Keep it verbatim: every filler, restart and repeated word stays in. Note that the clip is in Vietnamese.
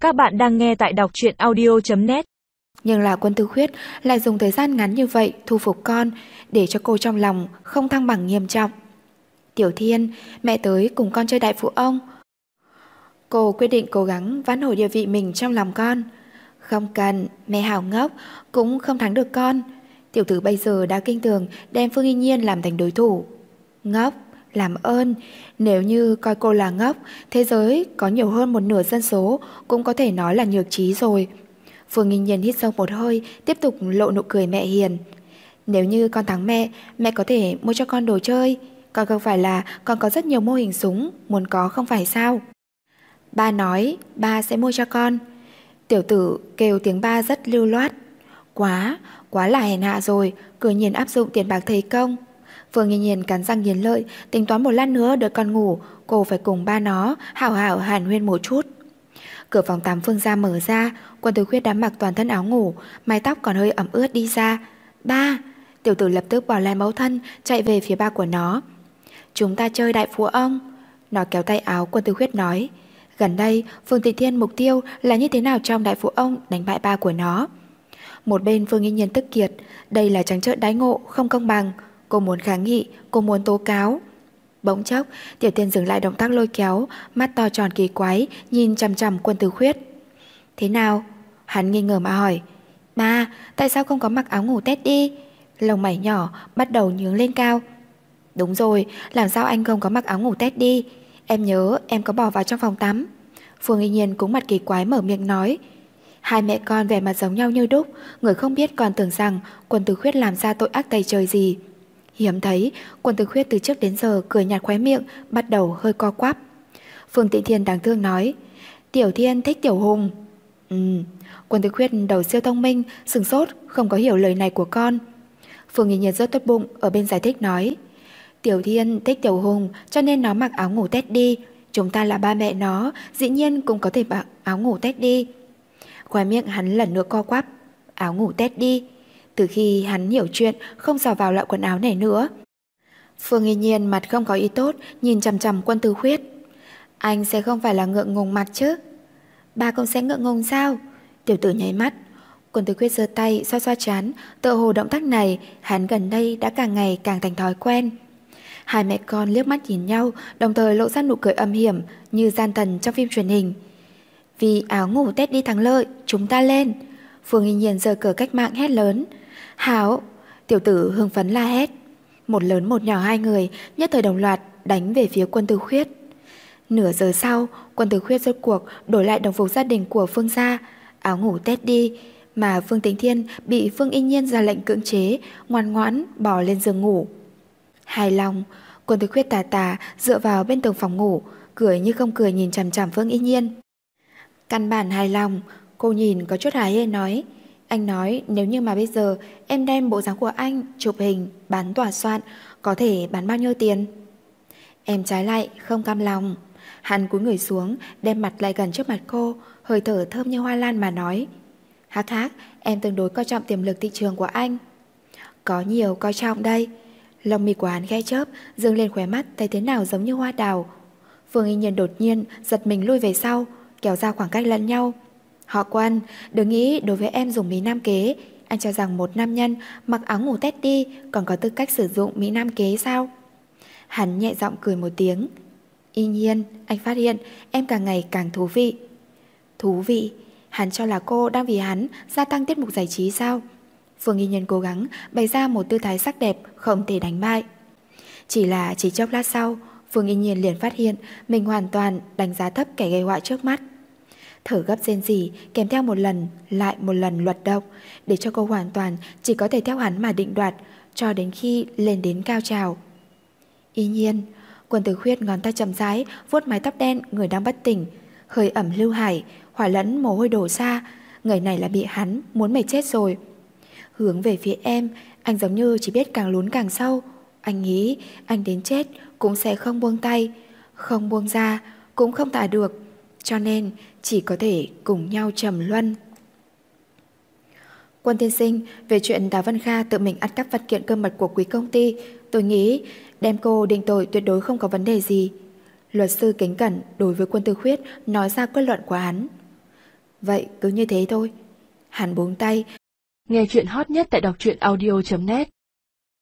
Các bạn đang nghe tại đọc truyện audio chấm net. Nhưng là Quân Tư Khuyết lại dùng thời gian ngắn như vậy thu phục con, để cho cô trong lòng không thăng bằng nghiêm trọng. Tiểu Thiên, mẹ tới cùng con chơi đại phụ ông. Cô quyết định cố gắng vãn hồi địa vị mình trong lòng con. Không cần, mẹ hảo ngốc, cũng không thắng được con. Tiểu tử bây giờ đã kinh tởm đem Phương Y Nhiên làm thành đối thủ. Ngốc, làm ơn, nếu như coi cô là ngốc, thế giới có nhiều hơn một nửa dân số cũng có thể nói là nhược trí rồi. Phương Y Nhiên hít sâu một hơi, tiếp tục lộ nụ cười mẹ hiền. Nếu như con thắng mẹ, mẹ có thể mua cho con đồ chơi. Còn không phải là con có rất nhiều mô hình súng, muốn có không phải sao? Ba nói, ba sẽ mua cho con. Tiểu tử kêu tiếng ba rất lưu loát. Quá, quá là hèn hạ rồi, cứ nhiên áp dụng tiền bạc thầy công. Phương Nhiên Nhiên cắn răng nghiến lợi, tính toán một lát nữa đợi con ngủ, cô phải cùng ba nó hảo hảo hàn huyên một chút. Cửa phòng tắm Phương gia mở ra, Quân Tư Khuyết đã mặc toàn thân áo ngủ, mái tóc còn hơi ẩm ướt đi ra. Ba! Tiểu tử lập tức bỏ lại mẫu thân, chạy về phía ba của nó. Chúng ta chơi đại phú ông. Nó kéo tay áo Quân Tư Khuyết nói. Gần đây, Phương Tịnh Thiên mục tiêu là như thế nào trong đại phú ông đánh bại ba của nó. Một bên Phương Nghi Nhiên tức kiệt, đây là trắng trợn đãi ngộ, không công bằng. Cô muốn kháng nghị, cô muốn tố cáo. Bỗng chốc, Tiểu Tiên dừng lại động tác lôi kéo, mắt to tròn kỳ quái, nhìn chằm chằm Quân Tư Khuyết. Thế nào? Hắn nghi ngờ mà hỏi. Ba, tại sao không có mặc áo ngủ tết đi? Lông mày nhỏ bắt đầu nhướng lên cao. Đúng rồi, làm sao anh không có mặc áo ngủ tết đi? Em nhớ em có bỏ vào trong phòng tắm. Phương Y Nhiên cũng mặt kỳ quái mở miệng nói. Hai mẹ con vẻ mặt giống nhau như đúc, người không biết còn tưởng rằng Quân Tư Khuyết làm ra tội ác tày trời gì. Hiếm thấy, Quân Tư Khuyết từ trước đến giờ cười nhạt khóe miệng, bắt đầu hơi co quắp. Phương Tịnh Thiên đáng thương nói. Tiểu Thiên thích Tiểu Hùng. Ừ, Quân Tư Khuyết đầu siêu thông minh, sừng sốt, không có hiểu lời này của con. Phương Y Nhiên rất tốt bụng, ở bên giải thích nói. Tiểu Thiên thích Tiểu Hùng, cho nên nó mặc áo ngủ tết đi. Chúng ta là ba mẹ nó, dĩ nhiên cũng có thể mặc áo ngủ tết đi. Khóe miệng hắn lần nữa co quắp. Áo ngủ tết đi. Từ khi hắn hiểu chuyện, không xỏ vào loại quần áo này nữa. Phương Y Nhiên mặt không có ý tốt, nhìn chằm chằm Quân Tư Khuyết. Anh sẽ không phải là ngượng ngùng mặt chứ? Ba cũng sẽ ngượng ngùng sao? Tiểu tử nháy mắt. Quân Tư Khuyết giơ tay xoa xoa trán, tựa hồ động tác này hắn gần đây đã càng ngày càng thành thói quen. Hai mẹ con liếc mắt nhìn nhau, đồng thời lộ ra nụ cười âm hiểm như gian thần trong phim truyền hình. Vì áo ngủ tết đi thắng lợi, chúng ta lên. Phương Y Nhiên giơ cờ cách mạng hét lớn. Hảo! Tiểu tử hưng phấn la hét. Một lớn một nhỏ hai người nhất thời đồng loạt đánh về phía Quân Tư Khuyết. Nửa giờ sau, Quân Tư Khuyết rốt cuộc đổi lại đồng phục gia đình của Phương gia, áo ngủ tết đi, mà Phương Tĩnh Thiên bị Phương Y Nhiên ra lệnh cưỡng chế, ngoan ngoãn bò lên giường ngủ. Hài lòng, Quân Tư Khuyết tà tà dựa vào bên tường phòng ngủ, cười như không cười nhìn chằm chằm Phương Y Nhiên. Căn bản hài lòng, cô nhìn có chút hài hê nói. Anh nói nếu như mà bây giờ em đem bộ dáng của anh chụp hình, bán tòa soạn, có thể bán bao nhiêu tiền? Em trái lại không cam lòng. Hắn cúi người xuống, đem mặt lại gần trước mặt cô, hơi thở thơm như hoa lan mà nói. Hắc hắc, em tương đối coi trọng tiềm lực thị trường của anh. Có nhiều coi trọng đây. Lông mi của hắn khẽ chớp, dương lên khóe mắt thấy thế nào giống như hoa đào. Phương Y Nhiên đột nhiên giật mình lui về sau, kéo ra khoảng cách lẫn nhau. Họ Quân, đừng nghĩ đối với em dùng Mỹ Nam kế. Anh cho rằng một nam nhân mặc áo ngủ tết đi còn có tư cách sử dụng Mỹ Nam kế sao? Hắn nhẹ giọng cười một tiếng. Y Nhiên, anh phát hiện em càng ngày càng thú vị. Thú vị? Hắn cho là cô đang vì hắn gia tăng tiết mục giải trí sao? Phương Y Nhiên cố gắng bày ra một tư thái sắc đẹp không thể đánh bại. Chỉ là chỉ chốc lát sau, Phương Y Nhiên liền phát hiện mình hoàn toàn đánh giá thấp kẻ gây họa trước mắt. Thở gấp rên rỉ kèm theo một lần lại một lần luật động, để cho cô hoàn toàn chỉ có thể theo hắn mà định đoạt cho đến khi lên đến cao trào. Y Nhiên, Quân Tư Khuyết ngón tay chậm rãi vuốt mái tóc đen người đang bất tỉnh, hơi ẩm lưu hải, hỏa lẫn mồ hôi đổ ra. Người này là bị hắn muốn mệt chết rồi. Hướng về phía em, anh giống như chỉ biết càng lún càng sâu. Anh nghĩ anh đến chết cũng sẽ không buông tay, không buông ra cũng không tả được, cho nên chỉ có thể cùng nhau trầm luân. Quân tiên sinh, về chuyện Đào Vân Kha tự mình ăn cắp văn kiện cơ mật của quý công ty, tôi nghĩ đem cô định tội tuyệt đối không có vấn đề gì. Luật sư kính cẩn đối với Quân Tư Khuyết nói ra kết luận của hắn. Vậy cứ như thế thôi. Hắn buông tay. Nghe chuyện hot nhất tại đọc truyện audio chấm net.